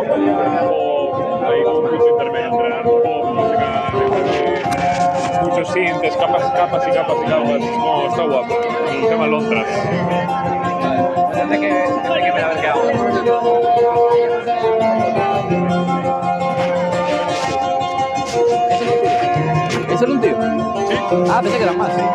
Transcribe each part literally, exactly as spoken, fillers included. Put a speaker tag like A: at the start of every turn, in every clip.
A: o hay un punto intermedio entre art pop, música de muchos sintes, capas, capas y capas y capas. No, está guapo. El tema Lontras.
B: Tendré que, tendré que ver a ver qué hago. ¿Es el último?
A: Sí.
B: Ah, pensé que eran más, sí.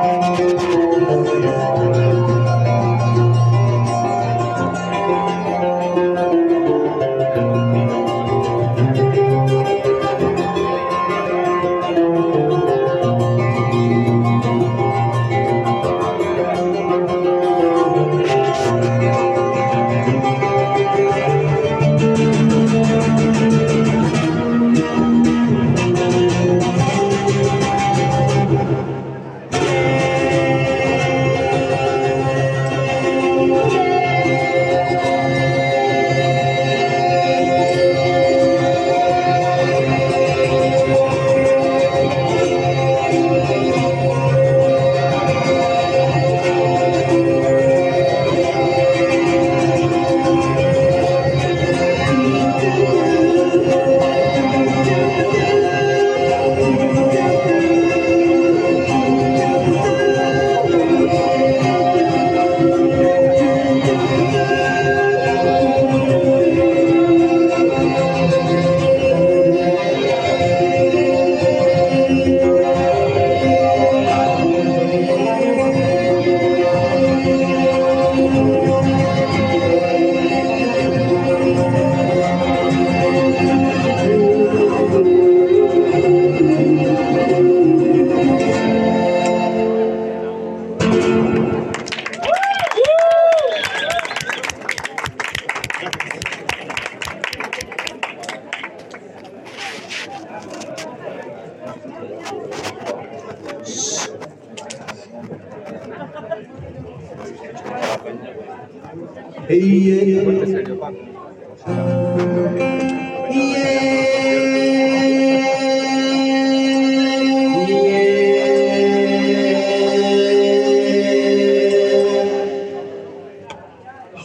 C: Hey, yeah,
B: Ponte serio, Paco.